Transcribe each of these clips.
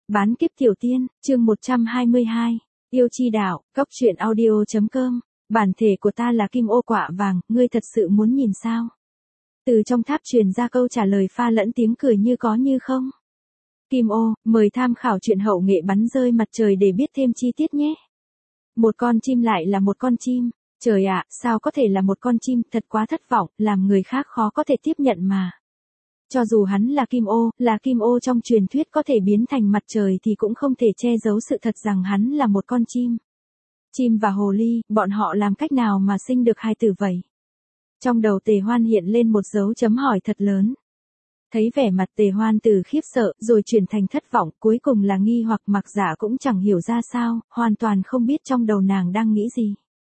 Bán kiếp tiểu tiên, chương 122. Yêu chi đạo, Cóc truyện audio.com. Bản thể của ta là kim ô quạ vàng, ngươi thật sự muốn nhìn sao? Từ trong tháp truyền ra câu trả lời pha lẫn tiếng cười như có như không. Kim ô, mời tham khảo truyện hậu nghệ bắn rơi mặt trời để biết thêm chi tiết nhé. Một con chim lại là một con chim. Trời ạ, sao có thể là một con chim, thật quá thất vọng, làm người khác khó có thể tiếp nhận mà. Cho dù hắn là kim ô trong truyền thuyết có thể biến thành mặt trời thì cũng không thể che giấu sự thật rằng hắn là một con chim. Chim và hồ ly, bọn họ làm cách nào mà sinh được hai tử vậy? Trong đầu Tề Hoan hiện lên một dấu chấm hỏi thật lớn. Thấy vẻ mặt Tề Hoan từ khiếp sợ rồi chuyển thành thất vọng, cuối cùng là nghi hoặc Mặc Dạ cũng chẳng hiểu ra sao, hoàn toàn không biết trong đầu nàng đang nghĩ gì.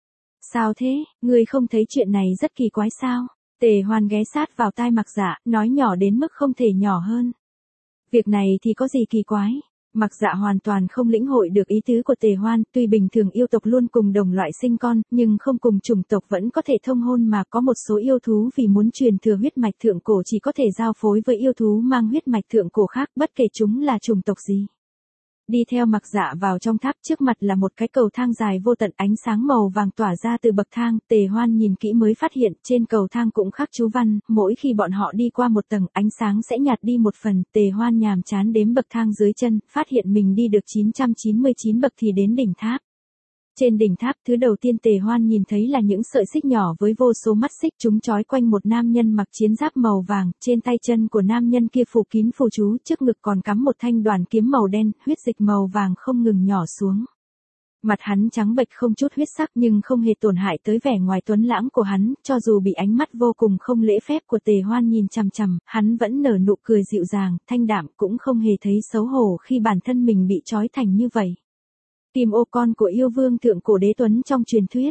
Sao thế, ngươi không thấy chuyện này rất kỳ quái sao? Tề Hoan ghé sát vào tai Mặc Dạ, nói nhỏ đến mức không thể nhỏ hơn. Việc này thì có gì kỳ quái? Mặc Dạ hoàn toàn không lĩnh hội được ý tứ của Tề Hoan, tuy bình thường yêu tộc luôn cùng đồng loại sinh con, nhưng không cùng chủng tộc vẫn có thể thông hôn mà có một số yêu thú vì muốn truyền thừa huyết mạch thượng cổ chỉ có thể giao phối với yêu thú mang huyết mạch thượng cổ khác, bất kể chúng là chủng tộc gì. Đi theo Mặc Dạ vào trong tháp, trước mặt là một cái cầu thang dài vô tận, ánh sáng màu vàng tỏa ra từ bậc thang. Tề Hoan nhìn kỹ mới phát hiện trên cầu thang cũng khắc chú văn, mỗi khi bọn họ đi qua một tầng ánh sáng sẽ nhạt đi một phần. Tề Hoan nhàm chán đếm bậc thang dưới chân, phát hiện mình đi được 999 bậc thì đến đỉnh tháp. Trên đỉnh tháp, thứ đầu tiên Tề Hoan nhìn thấy là những sợi xích nhỏ với vô số mắt xích, chúng trói quanh một nam nhân mặc chiến giáp màu vàng, trên tay chân của nam nhân kia phủ kín phù chú, trước ngực còn cắm một thanh đoàn kiếm màu đen, huyết dịch màu vàng không ngừng nhỏ xuống. Mặt hắn trắng bệch không chút huyết sắc nhưng không hề tổn hại tới vẻ ngoài tuấn lãng của hắn, cho dù bị ánh mắt vô cùng không lễ phép của Tề Hoan nhìn chằm chằm, hắn vẫn nở nụ cười dịu dàng, thanh đạm, cũng không hề thấy xấu hổ khi bản thân mình bị trói thành như vậy. Kim ô, con của yêu vương thượng cổ đế tuấn trong truyền thuyết.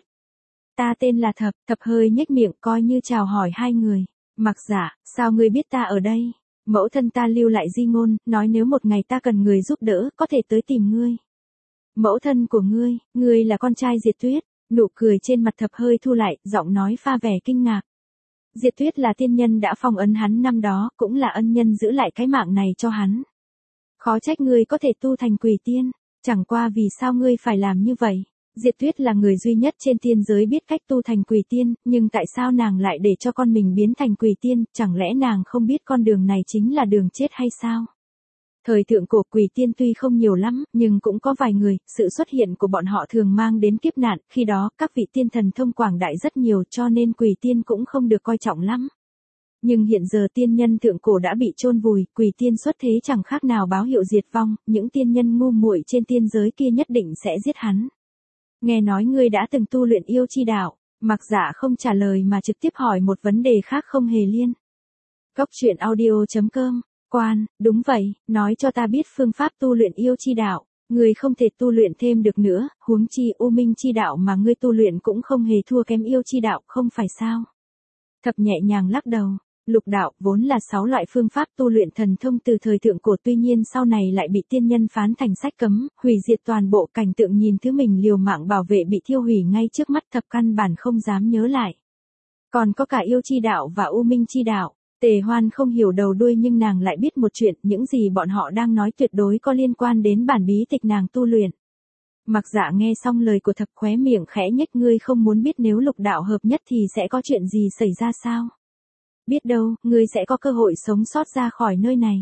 Ta tên là Thập. Thập hơi nhếch miệng coi như chào hỏi hai người. Mặc Dạ, sao ngươi biết ta ở đây? Mẫu thân ta lưu lại di ngôn, nói nếu một ngày ta cần người giúp đỡ, có thể tới tìm ngươi. Mẫu thân của ngươi là con trai Diệt Tuyết. Nụ cười trên mặt Thập hơi thu lại, giọng nói pha vẻ kinh ngạc. Diệt Tuyết là tiên nhân đã phong ấn hắn năm đó, cũng là ân nhân giữ lại cái mạng này cho hắn. Khó trách ngươi có thể tu thành quỷ tiên. Chẳng qua vì sao ngươi phải làm như vậy? Diệt Tuyết là người duy nhất trên tiên giới biết cách tu thành quỷ tiên, nhưng tại sao nàng lại để cho con mình biến thành quỷ tiên, chẳng lẽ nàng không biết con đường này chính là đường chết hay sao? Thời thượng cổ quỷ tiên tuy không nhiều lắm, nhưng cũng có vài người, sự xuất hiện của bọn họ thường mang đến kiếp nạn, khi đó các vị tiên thần thông quảng đại rất nhiều cho nên quỷ tiên cũng không được coi trọng lắm. Nhưng hiện giờ tiên nhân thượng cổ đã bị chôn vùi, quỷ tiên xuất thế chẳng khác nào báo hiệu diệt vong, những tiên nhân ngu muội trên tiên giới kia nhất định sẽ giết hắn. Nghe nói ngươi đã từng tu luyện yêu chi đạo, Mặc Dạ không trả lời mà trực tiếp hỏi một vấn đề khác không hề liên. Cóc truyện audio.com, Quan, đúng vậy, nói cho ta biết phương pháp tu luyện yêu chi đạo, ngươi không thể tu luyện thêm được nữa, huống chi U Minh chi đạo mà ngươi tu luyện cũng không hề thua kém yêu chi đạo, không phải sao? Thập nhẹ nhàng lắc đầu. Lục đạo vốn là 6 loại phương pháp tu luyện thần thông từ thời thượng cổ, tuy nhiên sau này lại bị tiên nhân phán thành sách cấm, hủy diệt toàn bộ. Cảnh tượng nhìn thứ mình liều mạng bảo vệ bị thiêu hủy ngay trước mắt, Thập căn bản không dám nhớ lại. Còn có cả yêu chi đạo và U Minh chi đạo. Tề Hoan không hiểu đầu đuôi nhưng nàng lại biết một chuyện, những gì bọn họ đang nói tuyệt đối có liên quan đến bản bí tịch nàng tu luyện. Mặc Dạ nghe xong lời của Thập khóe miệng khẽ nhếch, ngươi không muốn biết nếu lục đạo hợp nhất thì sẽ có chuyện gì xảy ra sao? Biết đâu, ngươi sẽ có cơ hội sống sót ra khỏi nơi này.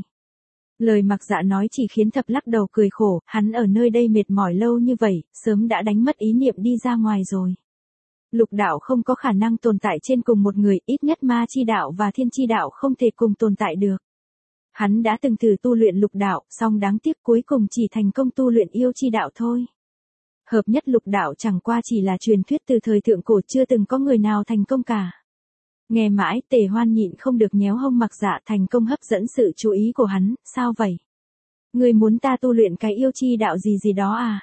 Lời Mặc Dạ nói chỉ khiến Thập lắc đầu cười khổ, hắn ở nơi đây mệt mỏi lâu như vậy, sớm đã đánh mất ý niệm đi ra ngoài rồi. Lục đạo không có khả năng tồn tại trên cùng một người, ít nhất ma chi đạo và thiên chi đạo không thể cùng tồn tại được. Hắn đã từng thử tu luyện lục đạo, song đáng tiếc cuối cùng chỉ thành công tu luyện yêu chi đạo thôi. Hợp nhất lục đạo chẳng qua chỉ là truyền thuyết từ thời thượng cổ, chưa từng có người nào thành công cả. Nghe mãi, Tề Hoan nhịn không được nhéo hông Mặc Dạ, thành công hấp dẫn sự chú ý của hắn. Sao vậy? Ngươi muốn ta tu luyện cái yêu chi đạo gì đó à?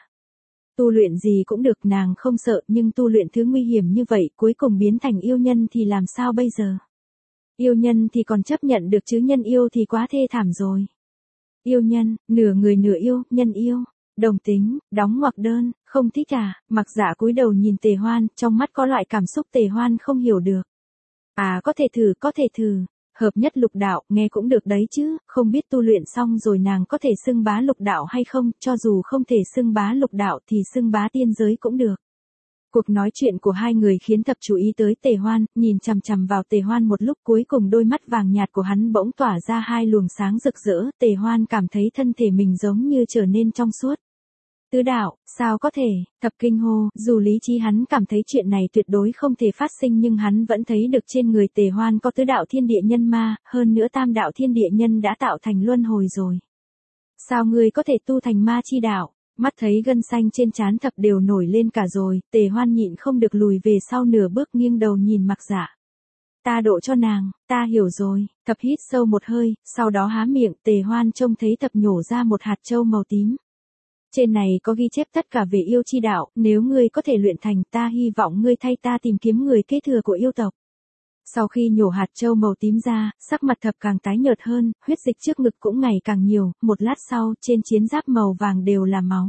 Tu luyện gì cũng được, nàng không sợ, nhưng tu luyện thứ nguy hiểm như vậy, cuối cùng biến thành yêu nhân thì làm sao bây giờ? Yêu nhân thì còn chấp nhận được chứ nhân yêu thì quá thê thảm rồi. Yêu nhân, nửa người nửa yêu, nhân yêu, đồng tính, đóng ngoặc đơn, không thích à? Mặc Dạ cúi đầu nhìn Tề Hoan, trong mắt có loại cảm xúc Tề Hoan không hiểu được. À có thể thử, Hợp nhất lục đạo, nghe cũng được đấy chứ, không biết tu luyện xong rồi nàng có thể xưng bá lục đạo hay không, cho dù không thể xưng bá lục đạo thì xưng bá tiên giới cũng được. Cuộc nói chuyện của hai người khiến Thập chú ý tới Tề Hoan, nhìn chằm chằm vào Tề Hoan một lúc, cuối cùng đôi mắt vàng nhạt của hắn bỗng tỏa ra hai luồng sáng rực rỡ, Tề Hoan cảm thấy thân thể mình giống như trở nên trong suốt. Tứ đạo, sao có thể, Thập kinh hô, dù lý trí hắn cảm thấy chuyện này tuyệt đối không thể phát sinh nhưng hắn vẫn thấy được trên người Tề Hoan có tứ đạo thiên địa nhân ma, hơn nữa tam đạo thiên địa nhân đã tạo thành luân hồi rồi. Sao ngươi có thể tu thành ma chi đạo? Mắt thấy gân xanh trên trán Thập đều nổi lên cả rồi, Tề Hoan nhịn không được lùi về sau nửa bước nghiêng đầu nhìn Mặc Dạ. Ta độ cho nàng, ta hiểu rồi, Thập hít sâu một hơi, sau đó há miệng, Tề Hoan trông thấy Thập nhổ ra một hạt châu màu tím. Trên này có ghi chép tất cả về yêu chi đạo, nếu ngươi có thể luyện thành, ta hy vọng ngươi thay ta tìm kiếm người kế thừa của yêu tộc. Sau khi nhổ hạt châu màu tím ra, sắc mặt Thập càng tái nhợt hơn, huyết dịch trước ngực cũng ngày càng nhiều, một lát sau, trên chiến giáp màu vàng đều là máu.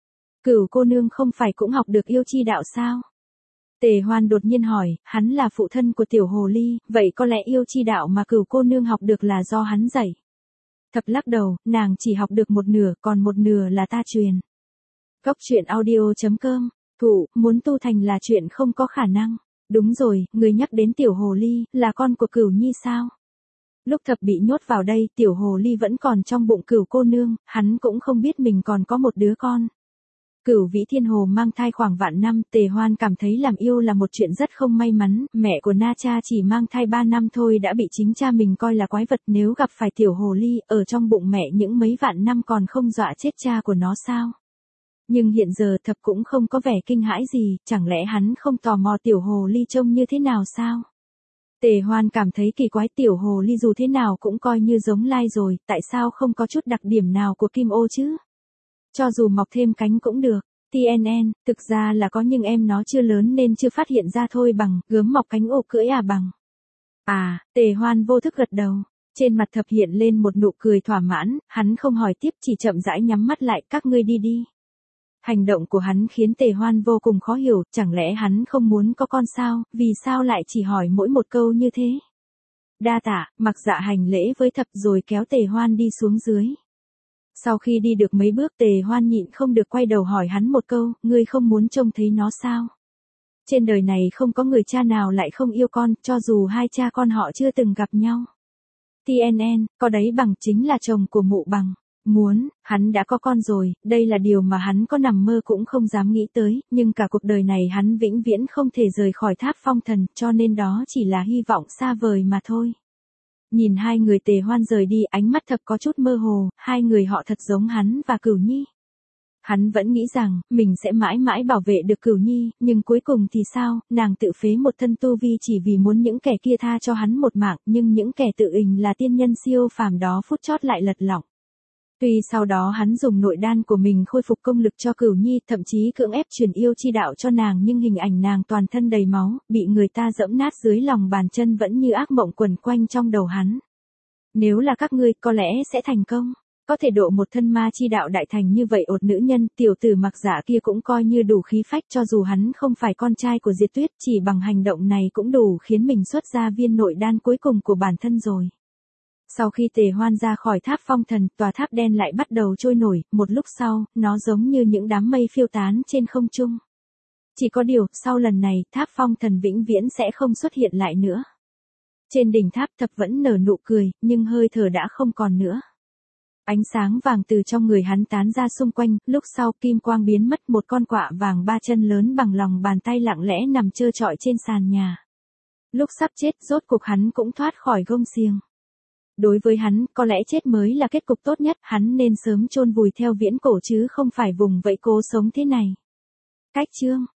Cửu cô nương không phải cũng học được yêu chi đạo sao? Tề Hoan đột nhiên hỏi, hắn là phụ thân của tiểu hồ ly, vậy có lẽ yêu chi đạo mà cửu cô nương học được là do hắn dạy. Thập lắc đầu, nàng chỉ học được một nửa, còn một nửa là ta truyền. Cốc truyện audio.com, Thụ, muốn tu thành là chuyện không có khả năng. Đúng rồi, người nhắc đến tiểu hồ ly, là con của Cửu Nhi sao? Lúc Thập bị nhốt vào đây, tiểu hồ ly vẫn còn trong bụng Cửu cô nương, hắn cũng không biết mình còn có một đứa con. Cửu Vĩ Thiên Hồ mang thai khoảng vạn năm, Tề Hoan cảm thấy làm yêu là một chuyện rất không may mắn, mẹ của Na Cha chỉ mang thai 3 năm thôi đã bị chính cha mình coi là quái vật, nếu gặp phải tiểu hồ ly, ở trong bụng mẹ những mấy vạn năm còn không dọa chết cha của nó sao? Nhưng hiện giờ Thập cũng không có vẻ kinh hãi gì, chẳng lẽ hắn không tò mò tiểu hồ ly trông như thế nào sao? Tề Hoan cảm thấy kỳ quái, tiểu hồ ly dù thế nào cũng coi như giống lai rồi, tại sao không có chút đặc điểm nào của Kim Ô chứ? Cho dù mọc thêm cánh cũng được. TNN, thực ra là có nhưng em nó chưa lớn nên chưa phát hiện ra thôi bằng, gớm mọc cánh ô cưỡi à bằng. À, Tề Hoan vô thức gật đầu. Trên mặt Thập hiện lên một nụ cười thỏa mãn, hắn không hỏi tiếp chỉ chậm rãi nhắm mắt lại, các ngươi đi đi. Hành động của hắn khiến Tề Hoan vô cùng khó hiểu, chẳng lẽ hắn không muốn có con sao, vì sao lại chỉ hỏi mỗi một câu như thế. Đa tạ, Mặc Dạ hành lễ với Thập rồi kéo Tề Hoan đi xuống dưới. Sau khi đi được mấy bước Tề Hoan nhịn không được quay đầu hỏi hắn một câu, ngươi không muốn trông thấy nó sao? Trên đời này không có người cha nào lại không yêu con, cho dù hai cha con họ chưa từng gặp nhau. TNN, có đấy bằng chính là chồng của mụ bằng. Muốn, hắn đã có con rồi, đây là điều mà hắn có nằm mơ cũng không dám nghĩ tới, nhưng cả cuộc đời này hắn vĩnh viễn không thể rời khỏi Tháp Phong Thần, cho nên đó chỉ là hy vọng xa vời mà thôi. Nhìn hai người Tề Hoan rời đi, ánh mắt Thập có chút mơ hồ, hai người họ thật giống hắn và Cửu Nhi. Hắn vẫn nghĩ rằng, mình sẽ mãi mãi bảo vệ được Cửu Nhi, nhưng cuối cùng thì sao, nàng tự phế một thân tu vi chỉ vì muốn những kẻ kia tha cho hắn một mạng, nhưng những kẻ tự ình là tiên nhân siêu phàm đó phút chót lại lật lọng. Tuy sau đó hắn dùng nội đan của mình khôi phục công lực cho Cửu Nhi, thậm chí cưỡng ép truyền yêu chi đạo cho nàng, nhưng hình ảnh nàng toàn thân đầy máu, bị người ta giẫm nát dưới lòng bàn chân vẫn như ác mộng quẩn quanh trong đầu hắn. Nếu là các ngươi, có lẽ sẽ thành công. Có thể độ một thân ma chi đạo đại thành như vậy ột nữ nhân, tiểu tử Mặc Dạ kia cũng coi như đủ khí phách, cho dù hắn không phải con trai của Diệt Tuyết, chỉ bằng hành động này cũng đủ khiến mình xuất ra viên nội đan cuối cùng của bản thân rồi. Sau khi Tề Hoan ra khỏi Tháp Phong Thần, tòa tháp đen lại bắt đầu trôi nổi, một lúc sau, nó giống như những đám mây phiêu tán trên không trung. Chỉ có điều, sau lần này, Tháp Phong Thần vĩnh viễn sẽ không xuất hiện lại nữa. Trên đỉnh tháp Thập vẫn nở nụ cười, nhưng hơi thở đã không còn nữa. Ánh sáng vàng từ trong người hắn tán ra xung quanh, lúc sau kim quang biến mất, một con quạ vàng ba chân lớn bằng lòng bàn tay lặng lẽ nằm trơ trọi trên sàn nhà. Lúc sắp chết, rốt cục hắn cũng thoát khỏi gông xiềng. Đối với hắn, có lẽ chết mới là kết cục tốt nhất, hắn nên sớm chôn vùi theo viễn cổ chứ không phải vùng vẫy cố sống thế này. Cách chương